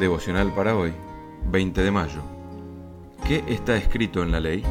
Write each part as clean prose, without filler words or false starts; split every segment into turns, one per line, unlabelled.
Devocional para hoy, 20 de mayo. ¿Qué está escrito en la ley?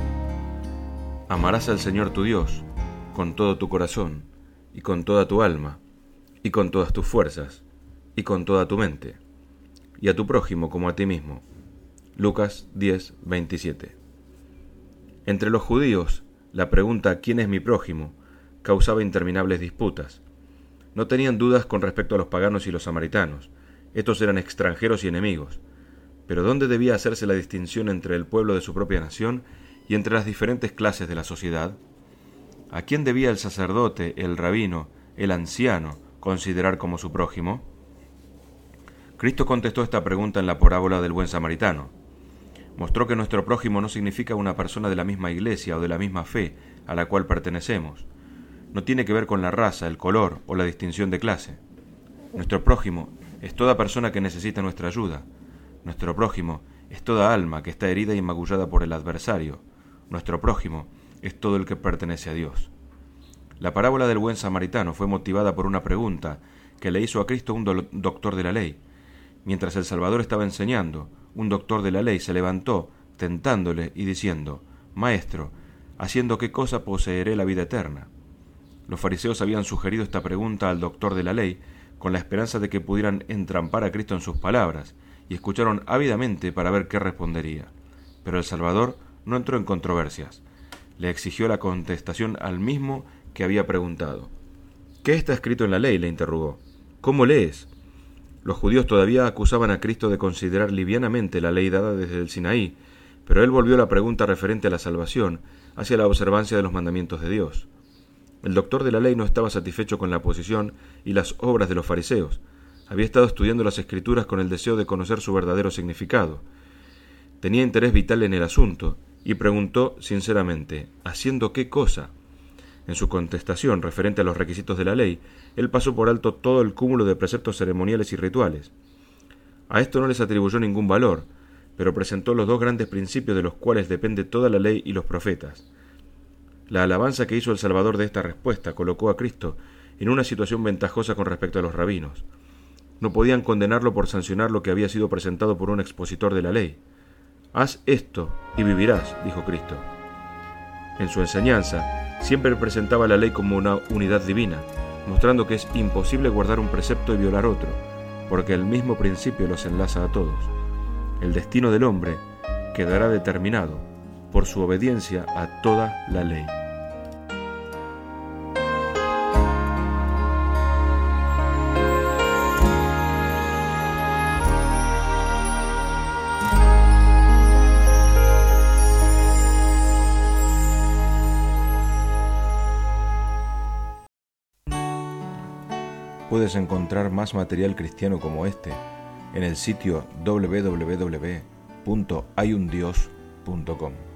Amarás al Señor tu Dios con todo tu corazón, y con toda tu alma, y con todas tus fuerzas, y con toda tu mente, y a tu prójimo como a ti mismo. Lucas 10:27. Entre los judíos, la pregunta ¿quién es mi prójimo? Causaba interminables disputas. No tenían dudas con respecto a los paganos y los samaritanos. Estos eran extranjeros y enemigos. Pero ¿dónde debía hacerse la distinción entre el pueblo de su propia nación y entre las diferentes clases de la sociedad? ¿A quién debía el sacerdote, el rabino, el anciano considerar como su prójimo? Cristo contestó esta pregunta en la parábola del buen samaritano. Mostró que nuestro prójimo no significa una persona de la misma iglesia o de la misma fe a la cual pertenecemos. No tiene que ver con la raza, el color o la distinción de clase. Nuestro prójimo es toda persona que necesita nuestra ayuda. Nuestro prójimo es toda alma que está herida y magullada por el adversario. Nuestro prójimo es todo el que pertenece a Dios. La parábola del buen samaritano fue motivada por una pregunta que le hizo a Cristo un doctor de la ley. Mientras el Salvador estaba enseñando, un doctor de la ley se levantó, tentándole y diciendo: «Maestro, ¿haciendo qué cosa poseeré la vida eterna?». Los fariseos habían sugerido esta pregunta al doctor de la ley con la esperanza de que pudieran entrampar a Cristo en sus palabras, y escucharon ávidamente para ver qué respondería. Pero el Salvador no entró en controversias. Le exigió la contestación al mismo que había preguntado. «¿Qué está escrito en la ley?», le interrogó. «¿Cómo lees?». Los judíos todavía acusaban a Cristo de considerar livianamente la ley dada desde el Sinaí, pero él volvió la pregunta referente a la salvación hacia la observancia de los mandamientos de Dios. El doctor de la ley no estaba satisfecho con la posición y las obras de los fariseos. Había estado estudiando las Escrituras con el deseo de conocer su verdadero significado. Tenía interés vital en el asunto y preguntó sinceramente: ¿haciendo qué cosa? En su contestación referente a los requisitos de la ley, él pasó por alto todo el cúmulo de preceptos ceremoniales y rituales. A esto no les atribuyó ningún valor, pero presentó los dos grandes principios de los cuales depende toda la ley y los profetas. La alabanza que hizo el Salvador de esta respuesta colocó a Cristo en una situación ventajosa con respecto a los rabinos. No podían condenarlo por sancionar lo que había sido presentado por un expositor de la ley. «Haz esto y vivirás», dijo Cristo. En su enseñanza, siempre presentaba la ley como una unidad divina, mostrando que es imposible guardar un precepto y violar otro, porque el mismo principio los enlaza a todos. El destino del hombre quedará determinado por su obediencia a toda la ley. Puedes encontrar más material cristiano como este en el sitio www.hayundios.com.